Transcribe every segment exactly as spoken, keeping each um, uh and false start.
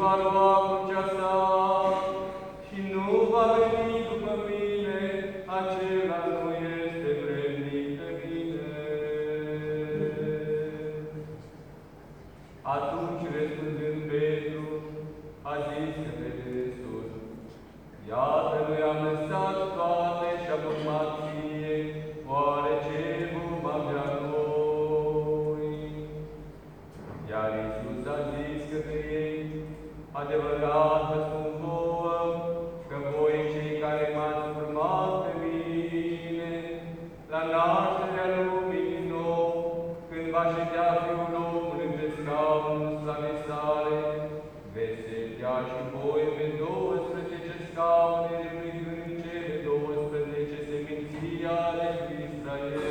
va lua crucea sa și nu va veni după mine, acela nu este vrednic de mine. Atunci, răspunzând Petru, a zis către dânsul: Iată, noi am lăsat toate și am urmat ție, oare ce vom avea noi? Iar Iisus a zis către ei: Adevărat vă spun vouă, că voi, cei care m-ați urmat pe mine, la nașterea lumii din nou, când va ședea Fiul omului pe scaunul slavei sale, veți ședea și voi pe douăsprezece scaune, judecând cele douăsprezece seminții ale lui Israel.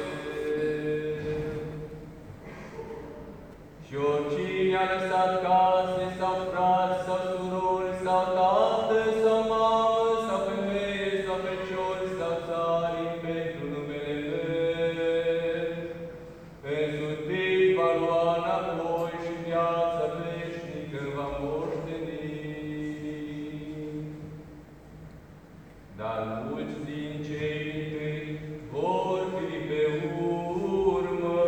Și oricine a lăsat case sau frați sau surori sau tată sau mamă sau femeie sau feciori sau țari pentru numele meu, însutit va lua înapoi și viața veșnică va moșteni. Dar mulți din cei dintâi vor fi pe urmă,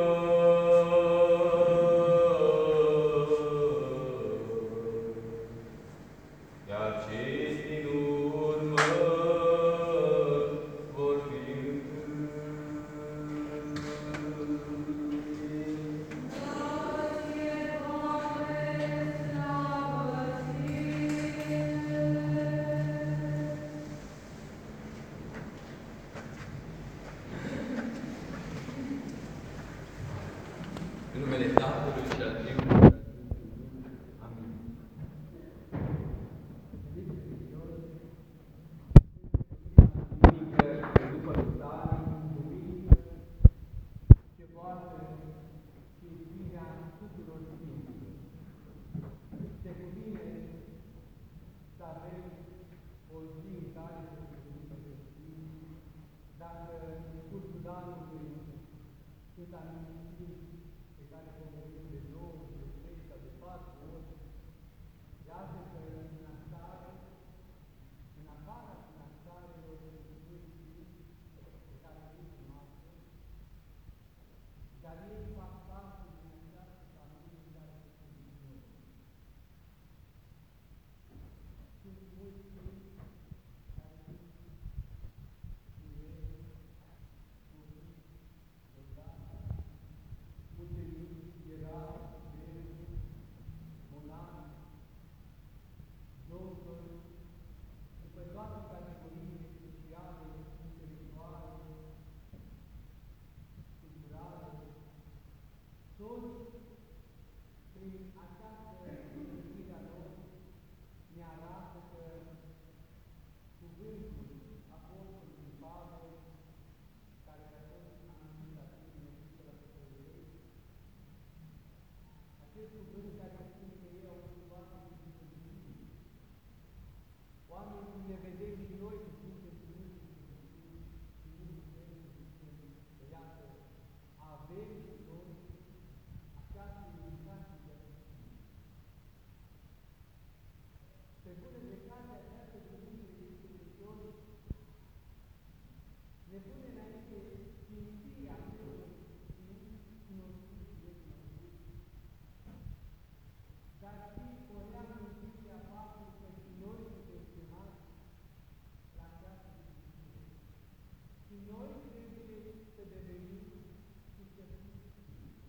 iar cei din urmă vor fi întâi. În numele Tatălui și al Fiului. Amin. Duminică, după rustare, duminică, ce poartă sfințirea tuturor sfinților. Se cuvine să avem o zi în care să se cuvine pe sfinți, dacă în cursul anului sunt anumiți sfinți pe care pomenim de două, de trei sau de patru ori, iată că în astare, în afara finanțarelor întâlniri sfinți pe care sunt noastre, dar ei fac parte din această familie în care se cuvine noi. Sunt mulți sfinți care sunt tineri, copii, soldați, mucenici, erau, preoți, monani, doctori, după toate categoriile sociale, intelectuale, culturale, toți, prin această întâlnire a lor, ne arată că cuvântul Apostolului Pavel, care a fost anunțit la tine, Epistola Păsăriei, acest cuvânt care spune că ei au fost oameni din sfințenie, oameni cum ne vedem și noi că suntem ținuți de sfințenie și nu putem să zicem că iată, avem și noi această invitație de a fi sfinți. Pe bună dreptate, această duminică de Crăciun ne pune înainte sfințirea celor sfinți cunoscuți și necunoscuți, dar și o reamintire a faptului că și noi suntem chemați la această sfințire. Și noi trebuie să devenim și să fim sfinți.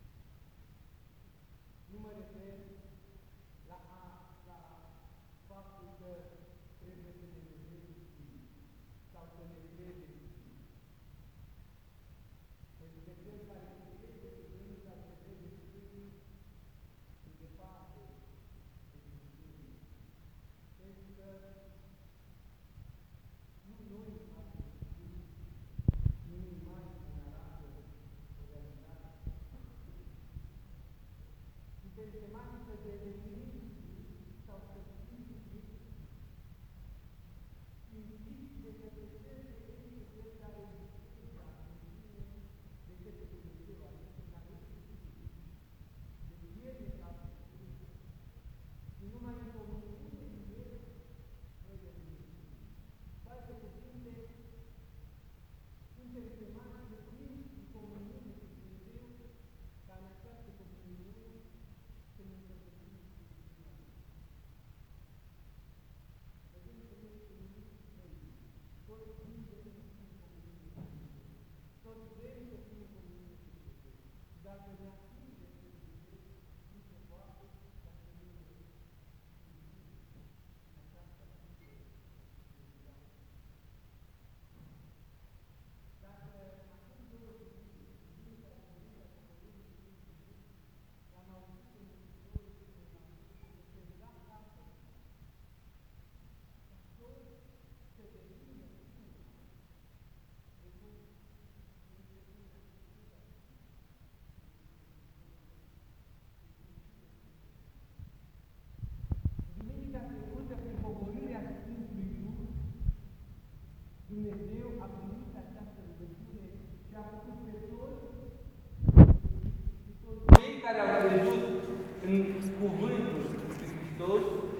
Nu mă refer la, a, la faptul că trebuie să ne vedem sfinți sau să ne credem sfinți. Pentru că cel care se crede sfânt sau se vede sfânt e departe de sfințenie. Pentru că nu noi facem sfinți, nu imaginea ne arată o realitate. Suntem chemați să devenim sfinți sau să fim sfinți, sfințiți de către cel ce este cel care este la sfințire, de către Dumnezeu, adică care este sfânt. Deci El ne face sfinți. Și numai în comunitate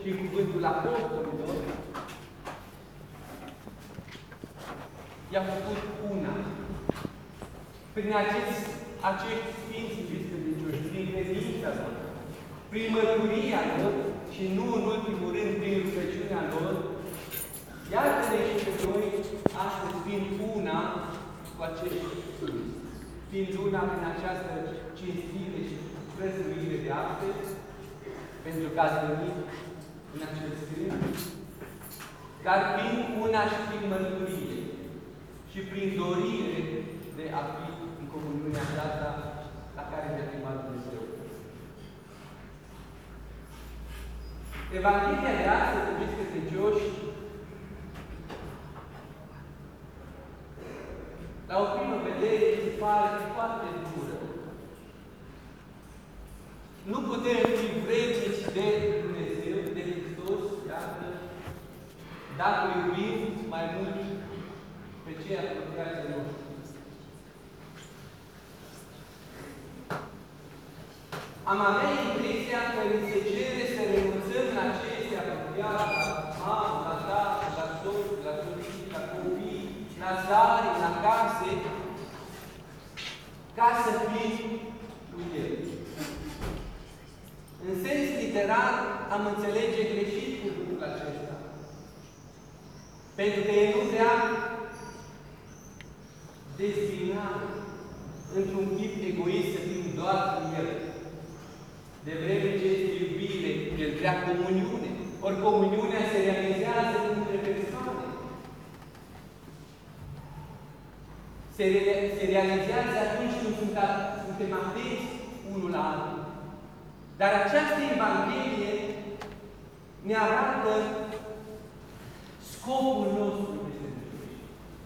și în cuvântul apostolilor, i-a făcut una. Prin acest, acești sfinți iubiți credincioși, prin credința lor, prin mărturia lor și nu în ultimul rând prin rugăciunea lor, iată-ne și pe noi astăzi fiind una cu acești sfinți. Fiind una prin această cinstire și prețuire de astăzi, pentru că ați venit în acest sfânt, dar prin una și prin mărturie și prin dorire de a fi în comuniunea aceasta la care ne-a chemat Dumnezeu. Evanghelia de astăzi, iubiți credincioși, la o primă vedere se pare foarte dură. Nu putem fi vrednici de Dumnezeu, de Hristos, iată, dacă iubim mai mult pe cei apropiați de noi. Am avea impresia că ni se cere să renunțăm la cei apropiați, la mamă, la tată, la soț, la soții, la copii, la țară, la case, ca să fim cu El. În sens literar, am înțelege greșit cuvântul acesta. Pentru că El nu vrea dezbinat într-un chip egoist să fim doar cu El. De vreme ce este iubire, El vrea comuniune. Ori comuniunea se realizează între persoane. Se, re se realizează atunci când suntem atenți unul la altul. Dar această Evanghelie ne arată scopul nostru de Dumnezeu.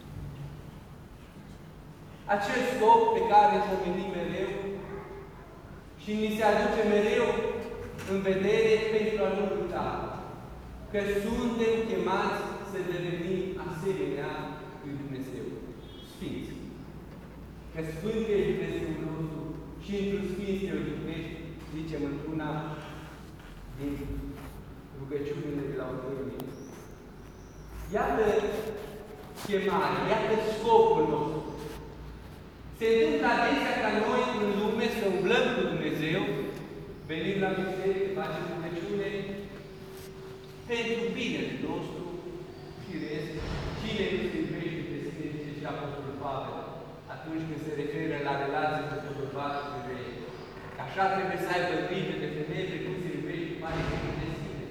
Acel scop pe care îl pomenim mereu și ni se aduce mereu în vedere pentru a nu uita că suntem chemați să devenim asemenea lui Dumnezeu. Sfinți. Că Sfânt e Dumnezeu nostru și într-un Sfinț te odinești, zicem într-una din rugăciunile de la Ortorie. Iată chemarea, iată scopul nostru. Se întâmplă adesea ca noi în lume să umblăm cu Dumnezeu, venim la biserică, facem rugăciune pentru binele nostru, firesc, cine nu se iubește pe sine, zice și Apostolul Pavel, atunci când se referă la relații cu bărbatul și femeie. Așa trebuie să aibă grijă de femeie, precum se iubește mai bine de sine.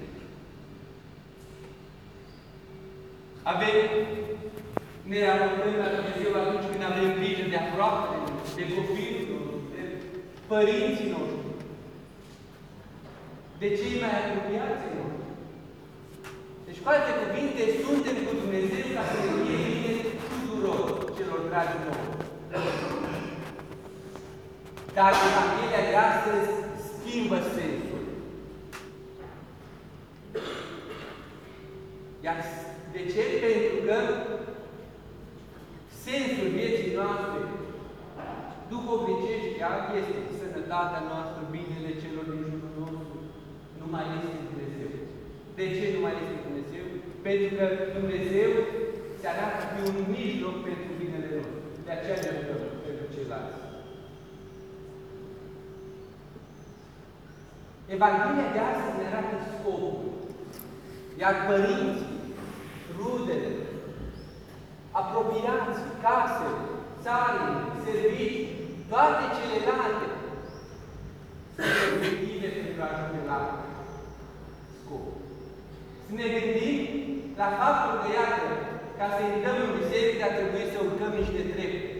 Avem, ne raportăm la Dumnezeu atunci când avem grijă de aproape, de copilul nostru, de părinții noștri, de cei mai apropiați noștri. Deci, cu alte cuvinte, suntem cu Dumnezeu ca să ne fie bine tuturor celor dragi nouă. Dar Evanghelia de astăzi schimbă sensul. Iar de ce? Pentru că sensul vieții noastre, după obiceiștea, este sănătatea noastră, binele celor din jurul nostru, nu mai este Dumnezeu. De ce nu mai este Dumnezeu? Pentru că Dumnezeu se arată pe un mijloc pentru binele nostru. De aceea ne rugăm pentru ceilalți. Evanghelia de astăzi ne arată scopul. Iar părinții, rudele, apropiații, casele, țarile, servicii, toate celelalte sunt obiective pentru a ajunge la scop. Să ne gândim la faptul că, iată, ca să intrăm în biserică, a trebuit să urcăm niște trepte.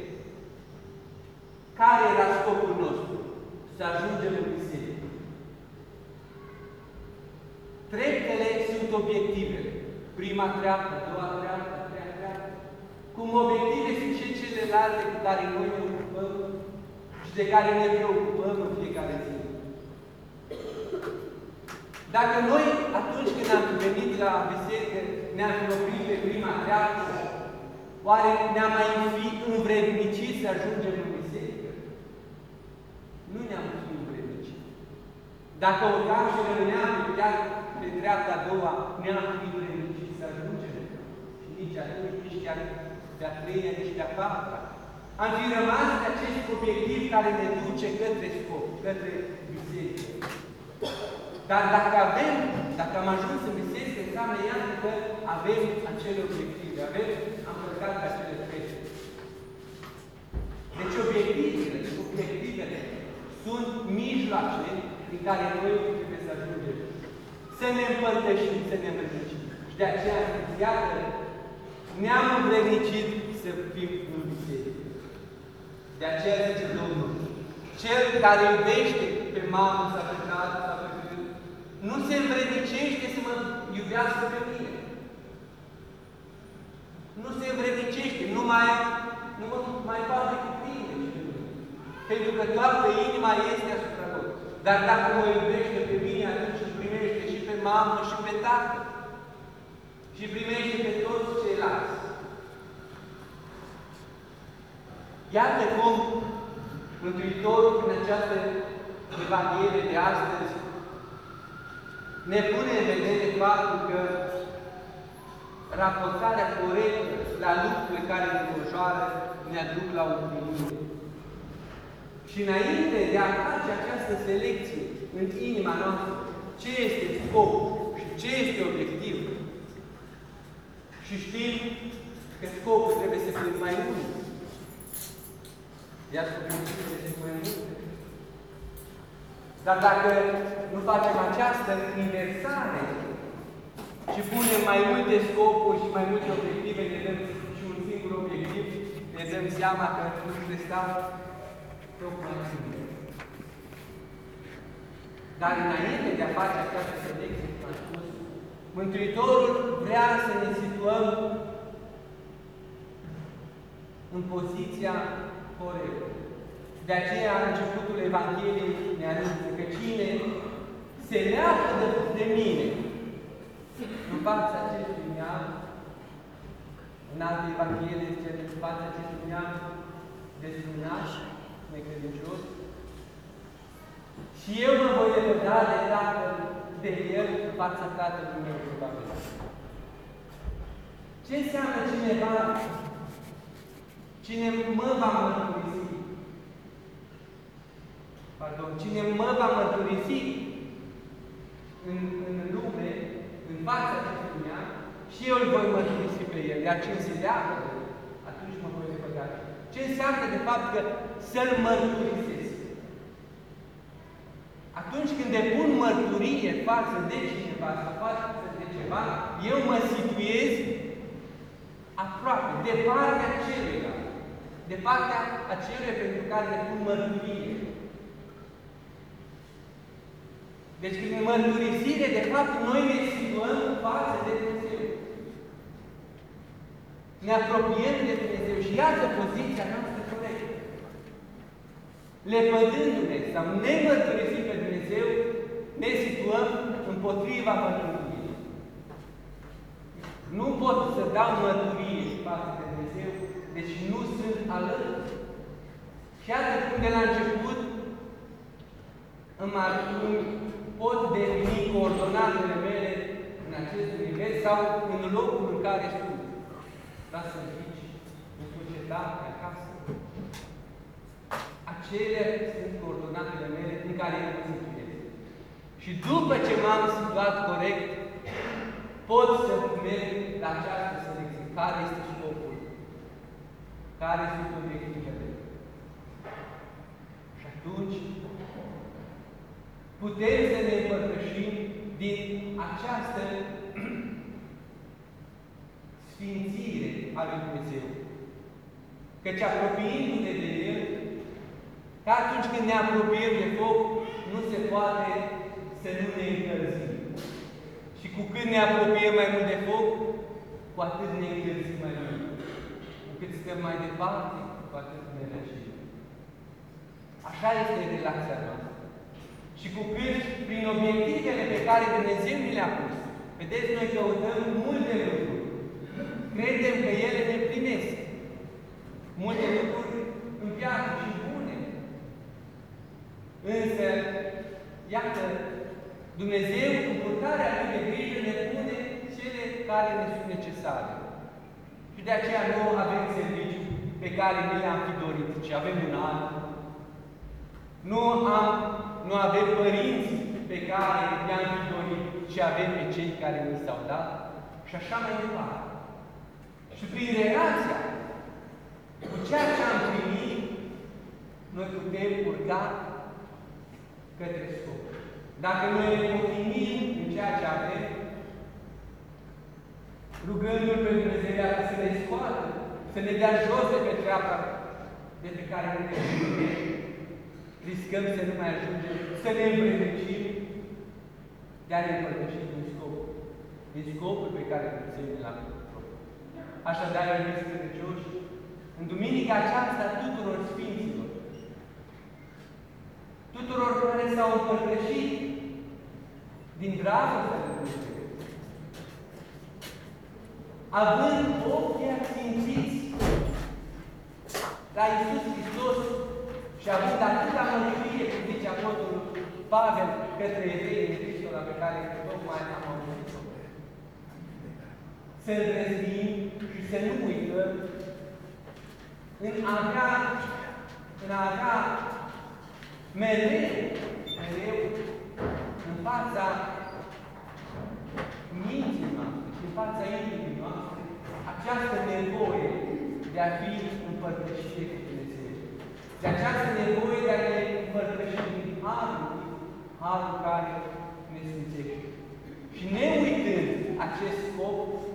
Care era scopul nostru? Să ajungem în biserică. Treptele sunt obiectivele. Prima treaptă, a doua treaptă, a treia treaptă. Cum obiective sunt și celelalte cu care noi ne ocupăm și de care ne preocupăm în fiecare zi. Dacă noi, atunci când am venit la biserică, ne-am oprit pe prima treaptă, oare ne-am mai fi învrednicit să ajungem în biserică? Nu ne-am fi învrednicit. Dacă urcam și rămâneam pe, pe dreapta a doua, ne-am fi vrednicit să ajungem. Și nici atunci, nici chiar pe a treia, nici pe a patra. Am fi rămas de acest obiectiv care ne duce către scop, către biserică. Dar dacă avem, dacă am ajuns în biserică, înseamnă iată că avem acele obiective, avem, am călcat pe acele trece. Deci obiectivele, obiectivele sunt mijloace în care noi trebuie să ajungem. Să ne împărtășim, să ne învrednicim. Și de aceea, iată, ne-am învrednicit să fim în biserică. De aceea zice Domnul, cel care iubește pe mamă sau pe tată sau pe fiul, nu se învrednicește să mă iubească pe mine. Nu se învrednicește, nu mai, nu mă mai bate cu tine. Pentru că toată inima este asupra lor. Dar dacă mă iubește pe mine, atunci îl primește și pe mamă și pe tată. Și primește pe toți ceilalți. Iată cum Mântuitorul, prin această Evanghelie de astăzi, ne pune în vedere faptul că raportarea corectă la lucrurile care ne înconjoară ne aduc la împlinire. Și înainte de a face această selecție în inima noastră, ce este scopul și ce este obiectivul, și știm că scopul trebuie să fie mai mult, iar obiectivul trebuie să fie mai mult. Dar dacă nu facem această inversare și punem mai multe scopuri și mai multe obiective, ne dăm și un singur obiectiv, ne dăm seama că lucrurile stau tocmai simple. Dar înainte de a face această selecție, cum am spus, Mântuitorul vrea să ne situăm în poziția corectă. De aceea, în începutul Evangheliei ne anunță că cine se leapă de, de mine în fața acestui neam, în alte Evanghelie zice în fața acestui neam deslunaș, necredincios, și eu mă voi lepăda de Tatăl, de El, în fața Tatălui meu ce va vedea. Ce înseamnă cineva? Cine mă va mărturisi? Pardon, cine mă va mărturisi în, în lume, în fața acestui neam, și eu îl voi mărturisi pe el. Iar cine se leagă, atunci mă voi lepăda. Ce înseamnă, de fapt, că să-l mărturisesc? Atunci când depun mărturie față de cineva sau față de ceva, eu mă situez aproape, de partea celuilalt, de partea acelui pentru care depun mărturie. Deci, prin mărturisire, de fapt, noi ne situăm față de Dumnezeu. Ne apropiem de Dumnezeu și iată poziția noastră corectă. Lepădându-ne sau nemărturisind pe Dumnezeu, ne situăm împotriva mărturiei. Nu pot să dau mărturie față de Dumnezeu, deci nu sunt alături. Și iată cum de la început îmi pot defini coordonatele mele în acest univers sau în locul în care sunt. La servici, în societate, acasă. Acelea sunt coordonatele mele în care eu mă situez. Și după ce m-am situat corect, pot să merg la această selecție. Care este scopul? Care sunt obiectivele? Și atunci putem să ne împărtășim din această sfințire a lui Dumnezeu. Căci apropiindu-ne de El, că atunci când ne apropiem de foc, nu se poate să nu ne încălzim. Și cu cât ne apropiem mai mult de foc, cu atât ne încălzim mai mult. Cu cât stăm mai departe, cu atât ne răcim. Așa este relația noastră. Și cu cât, prin obiectivele pe care Dumnezeu ni le-a pus, vedeți, noi căutăm multe lucruri. Credem că ele ne primesc. Multe lucruri în viață și bune. Însă, Iată, Dumnezeu, în purtarea Lui de grijă, ne pune cele care ne sunt necesare. Și de aceea nu avem serviciu pe care ne le-am fi dorit, ci avem un alt. Nu, am, nu avem părinți pe care ne-am fi dorit, ci avem pe cei care ni s-au dat. Și așa mai departe. Și prin relația cu ceea ce am primit, noi putem urca către scop. Dacă noi ne potrinim în ceea ce avem, rugându-L pe Dumnezeu să ne scoată, să ne dea jos de pe treapta de pe care nu ne primești, riscăm să nu mai ajungem, să ne învrednicim de a ne împărtăși din scopul, din scopul pe care Dumnezeu ne l-a propus. Așadar, iubiți credincioși, în duminica aceasta tuturor Sfinților, tuturor care s-au împărtășit din dragostea de Dumnezeu, având ochii ațințiți la Iisus Hristos și având atâta mărturie, cum zice Apostolul Pavel către evrei în Epistola pe care tocmai am auzit-o, să îndrăznim și să nu uităm în a avea, în a avea mereu, mereu, în fața minții noastre și în fața inimii noastre, această nevoie de a fi împărtășite cu Dumnezeu. De această nevoie de a ne împărtăși din harul, harul care ne sfințește. Și ne uitând acest scop,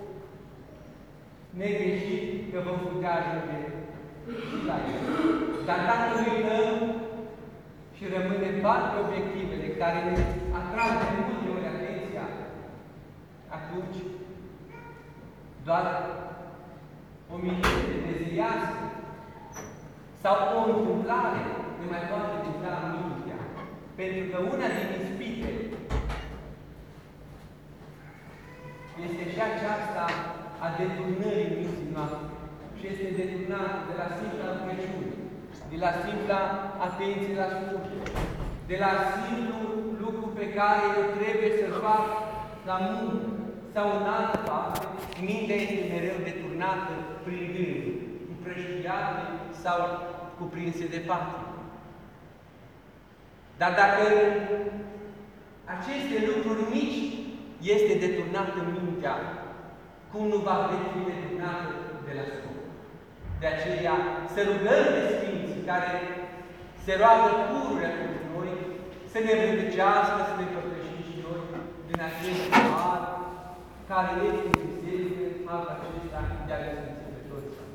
negreșit că vom putea ajunge și la el. Dar dacă uităm și rămânem doar pe obiectivele care ne atrag de multe ori atenția, atunci doar o minune de ziliască sau o întâmplare ne mai poate dicta mintea. Pentru că una din ispite este și aceasta a deturnării minții noastre. Și este deturnată de la simpla rugăciune, de la simpla atenție la slujbă, de la simplul lucru pe care eu trebuie să-l fac la muncă sau în altă parte, mintea este mereu deturnată prin gânduri, împrăștiate sau cuprinse de patie. Dar dacă aceste lucruri mici este deturnată mintea, cum nu va fi deturnată de la scop? De aceea, să rugăm de Sfinții care se roagă pururea pentru noi, să ne vândicească, să ne părtășim și noi din acest har care este în biserică, harul acesta de a le sfinți pe toți.